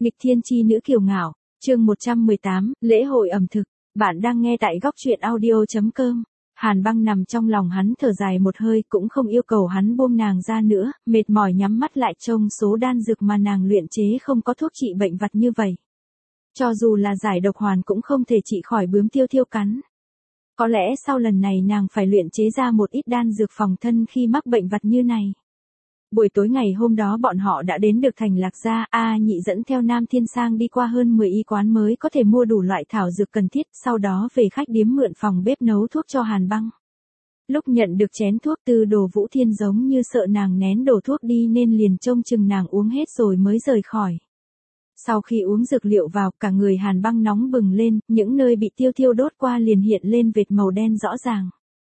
Nghịch thiên chi nữ kiều ngạo, chương 118, lễ hội ẩm thực. Bạn đang nghe tại góc truyện audio.com. Hàn Băng nằm trong lòng hắn thở dài một hơi, cũng không yêu cầu hắn buông nàng ra nữa, mệt mỏi nhắm mắt lại trông số đan dược mà nàng luyện chế không có thuốc trị bệnh vặt như vậy. Cho dù là giải độc hoàn cũng không thể trị khỏi bướm tiêu thiêu cắn. Có lẽ sau lần này nàng phải luyện chế ra một ít đan dược phòng thân khi mắc bệnh vặt như này. Buổi tối ngày hôm đó bọn họ đã đến được thành Lạc Gia, A Nhị dẫn theo Nam Thiên Sang đi qua hơn 10 y quán mới có thể mua đủ loại thảo dược cần thiết, sau đó về khách điếm mượn phòng bếp nấu thuốc cho Hàn Băng. Lúc nhận được chén thuốc từ Đồ Vũ Thiên giống như sợ nàng nén đổ thuốc đi nên liền trông chừng nàng uống hết rồi mới rời khỏi. Sau khi uống dược liệu vào, cả người Hàn Băng nóng bừng lên, những nơi bị tiêu thiêu đốt qua liền hiện lên vệt màu đen rõ ràng.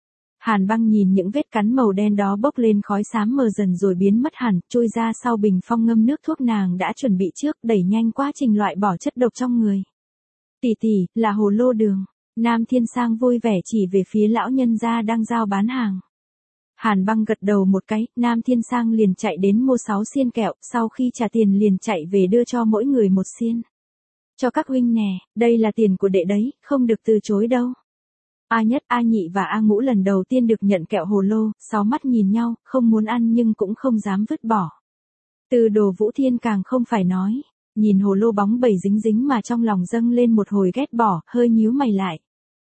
Hàn Băng nhìn những vết cắn màu đen đó bốc lên khói xám mờ dần rồi biến mất hẳn, chui ra sau bình phong ngâm nước thuốc nàng đã chuẩn bị trước, đẩy nhanh quá trình loại bỏ chất độc trong người. Tỷ tỷ, là hồ lô đường. Nam Thiên Sang vui vẻ chỉ về phía lão nhân gia đang giao bán hàng. Hàn Băng gật đầu một cái, Nam Thiên Sang liền chạy đến mua 6 xiên kẹo, sau khi trả tiền liền chạy về đưa cho mỗi người một xiên. Cho các huynh nè, đây là tiền của đệ đấy, không được từ chối đâu. A Nhất, A Nhị và A Ngũ lần đầu tiên được nhận kẹo hồ lô, 6 mắt nhìn nhau, không muốn ăn nhưng cũng không dám vứt bỏ. Từ Đồ Vũ Thiên càng không phải nói, nhìn hồ lô bóng bẩy dính dính mà trong lòng dâng lên một hồi ghét bỏ, hơi nhíu mày lại.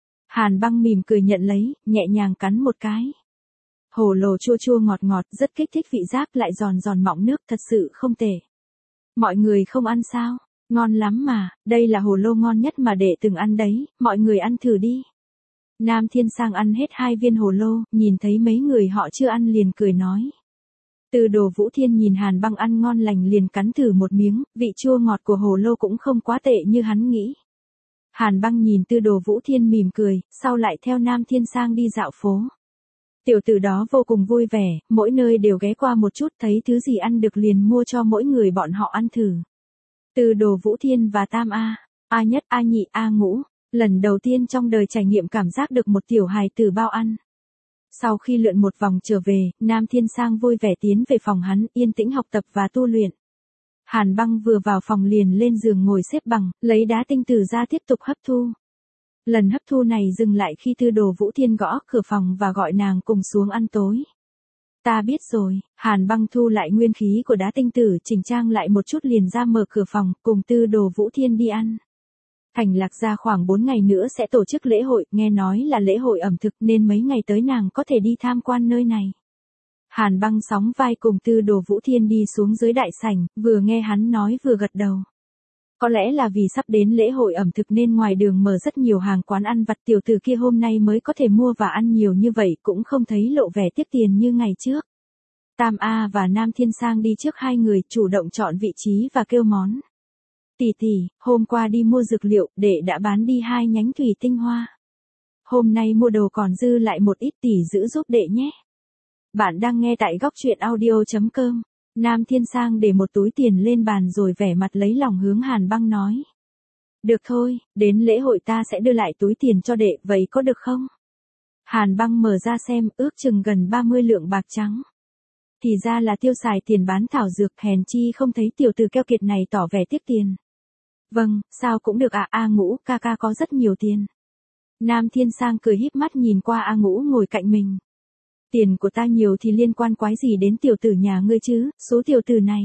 Hàn Băng mỉm cười nhận lấy, nhẹ nhàng cắn một cái. Hồ lô chua chua ngọt ngọt, rất kích thích vị giác, lại giòn giòn mọng nước, thật sự không tệ. Mọi người không ăn sao? Ngon lắm mà, đây là hồ lô ngon nhất mà đệ từng ăn đấy, mọi người ăn thử đi. Nam Thiên Sang ăn hết 2 viên hồ lô, nhìn thấy mấy người họ chưa ăn liền cười nói. Từ Đồ Vũ Thiên nhìn Hàn Băng ăn ngon lành liền cắn thử một miếng, vị chua ngọt của hồ lô cũng không quá tệ như hắn nghĩ. Hàn Băng nhìn Từ Đồ Vũ Thiên mỉm cười, sau lại theo Nam Thiên Sang đi dạo phố. Tiểu tử đó vô cùng vui vẻ, mỗi nơi đều ghé qua một chút, thấy thứ gì ăn được liền mua cho mỗi người bọn họ ăn thử. Từ Đồ Vũ Thiên và Tam A Nhất, A Nhị, A Ngũ, lần đầu tiên trong đời trải nghiệm cảm giác được một tiểu hài tử bao ăn. Sau khi lượn một vòng trở về, Nam Thiên Sang vui vẻ tiến về phòng hắn, yên tĩnh học tập và tu luyện. Hàn Băng vừa vào phòng liền lên giường ngồi xếp bằng, lấy đá tinh tử ra tiếp tục hấp thu. Lần hấp thu này dừng lại khi Từ Đồ Vũ Thiên gõ cửa phòng và gọi nàng cùng xuống ăn tối. Ta biết rồi, Hàn Băng thu lại nguyên khí của đá tinh tử, chỉnh trang lại một chút liền ra mở cửa phòng, cùng Từ Đồ Vũ Thiên đi ăn. Thành Lạc Gia khoảng 4 ngày nữa sẽ tổ chức lễ hội, nghe nói là lễ hội ẩm thực nên mấy ngày tới nàng có thể đi tham quan nơi này. Hàn Băng sóng vai cùng Từ Đồ Vũ Thiên đi xuống dưới đại sảnh, vừa nghe hắn nói vừa gật đầu. Có lẽ là vì sắp đến lễ hội ẩm thực nên ngoài đường mở rất nhiều hàng quán ăn vặt, tiểu tử kia hôm nay mới có thể mua và ăn nhiều như vậy, cũng không thấy lộ vẻ tiếc tiền như ngày trước. Tam A và Nam Thiên Sang đi trước, hai người chủ động chọn vị trí và kêu món. Tỷ tỷ, hôm qua đi mua dược liệu, đệ đã bán đi 2 nhánh thủy tinh hoa. Hôm nay mua đồ còn dư lại một ít, tỷ giữ giúp đệ nhé. Bạn đang nghe tại góc truyện audio.com. Nam Thiên Sang để một túi tiền lên bàn rồi vẻ mặt lấy lòng hướng Hàn Băng nói. Được thôi, đến lễ hội ta sẽ đưa lại túi tiền cho đệ, vậy có được không? Hàn Băng mở ra xem, ước chừng gần 30 lượng bạc trắng. Thì ra là tiêu xài tiền bán thảo dược, hèn chi không thấy tiểu tử keo kiệt này tỏ vẻ tiếc tiền. Vâng, sao cũng được ạ. A Ngũ, ca ca có rất nhiều tiền. Nam Thiên Sang cười híp mắt nhìn qua A Ngũ ngồi cạnh mình. Tiền của ta nhiều thì liên quan quái gì đến tiểu tử nhà ngươi chứ, số tiểu tử này.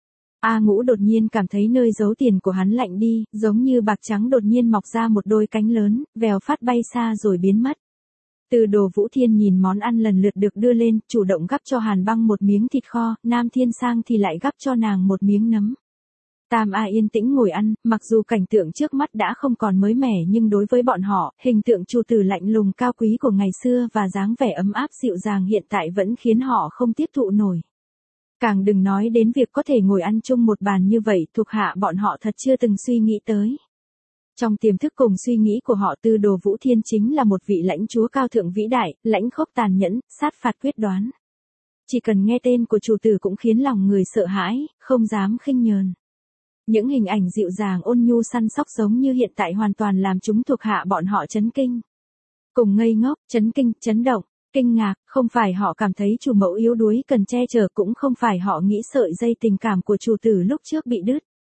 A Ngũ đột nhiên cảm thấy nơi giấu tiền của hắn lạnh đi, giống như bạc trắng đột nhiên mọc ra một đôi cánh lớn, vèo phát bay xa rồi biến mất. Từ Đồ Vũ Thiên nhìn món ăn lần lượt được đưa lên, chủ động gắp cho Hàn Băng một miếng thịt kho, Nam Thiên Sang thì lại gắp cho nàng một miếng nấm. Tam A yên tĩnh ngồi ăn, mặc dù cảnh tượng trước mắt đã không còn mới mẻ nhưng đối với bọn họ, hình tượng Chu tử lạnh lùng cao quý của ngày xưa và dáng vẻ ấm áp dịu dàng hiện tại vẫn khiến họ không tiếp thụ nổi. Càng đừng nói đến việc có thể ngồi ăn chung một bàn như vậy, thuộc hạ bọn họ thật chưa từng suy nghĩ tới. Trong tiềm thức cùng suy nghĩ của họ, Từ Đồ Vũ Thiên chính là một vị lãnh chúa cao thượng vĩ đại, lãnh khốc tàn nhẫn, sát phạt quyết đoán. Chỉ cần nghe tên của chủ tử cũng khiến lòng người sợ hãi, không dám khinh nhờn. Những hình ảnh dịu dàng ôn nhu săn sóc giống như hiện tại hoàn toàn làm chúng thuộc hạ bọn họ chấn kinh. Cùng ngây ngốc, chấn kinh, chấn động, kinh ngạc, không phải họ cảm thấy chủ mẫu yếu đuối cần che chở, cũng không phải họ nghĩ sợi dây tình cảm của chủ tử lúc trước bị đứt.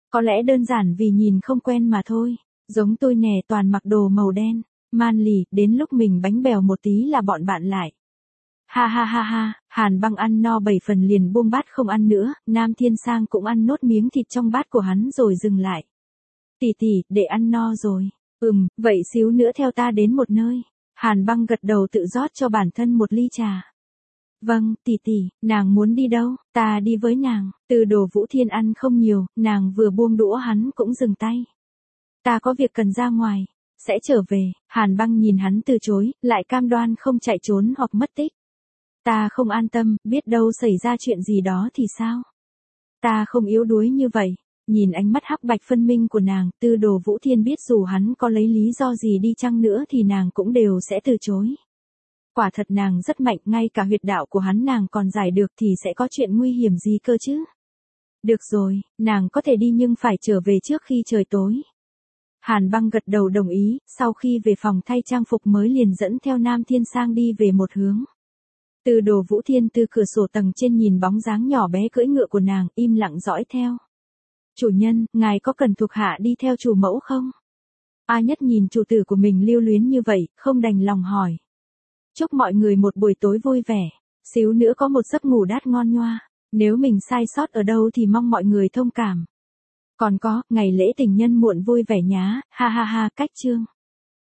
Có lẽ đơn giản vì nhìn không quen mà thôi. Giống tôi nè, toàn mặc đồ màu đen. Man lì, đến lúc mình bánh bèo một tí là bọn bạn lại. Ha ha ha ha, Hàn Băng ăn no 7 phần liền buông bát không ăn nữa, Nam Thiên Sang cũng ăn nốt miếng thịt trong bát của hắn rồi dừng lại. Tỷ tỷ, để ăn no rồi. Vậy xíu nữa theo ta đến một nơi. Hàn Băng gật đầu tự rót cho bản thân một ly trà. Vâng, tỷ tỷ, nàng muốn đi đâu, ta đi với nàng. Từ Đồ Vũ Thiên ăn không nhiều, nàng vừa buông đũa hắn cũng dừng tay. Ta có việc cần ra ngoài, sẽ trở về. Hàn Băng nhìn hắn từ chối, lại cam đoan không chạy trốn hoặc mất tích. Ta không an tâm, biết đâu xảy ra chuyện gì đó thì sao? Ta không yếu đuối như vậy. Nhìn ánh mắt hắc bạch phân minh của nàng, Từ Đồ Vũ Thiên biết dù hắn có lấy lý do gì đi chăng nữa thì nàng cũng đều sẽ từ chối. Quả thật nàng rất mạnh, ngay cả huyệt đạo của hắn nàng còn giải được thì sẽ có chuyện nguy hiểm gì cơ chứ? Được rồi, nàng có thể đi nhưng phải trở về trước khi trời tối. Hàn Băng gật đầu đồng ý, sau khi về phòng thay trang phục mới liền dẫn theo Nam Thiên Sang đi về một hướng. Từ Đồ Vũ Thiên từ cửa sổ tầng trên nhìn bóng dáng nhỏ bé cưỡi ngựa của nàng, im lặng dõi theo. Chủ nhân, ngài có cần thuộc hạ đi theo chủ mẫu không? A Nhất nhìn chủ tử của mình lưu luyến như vậy, không đành lòng hỏi. Chúc mọi người một buổi tối vui vẻ, xíu nữa có một giấc ngủ đát ngon nhoa. Nếu mình sai sót ở đâu thì mong mọi người thông cảm. Còn có, ngày lễ tình nhân muộn vui vẻ nhá, ha ha ha, cách chương.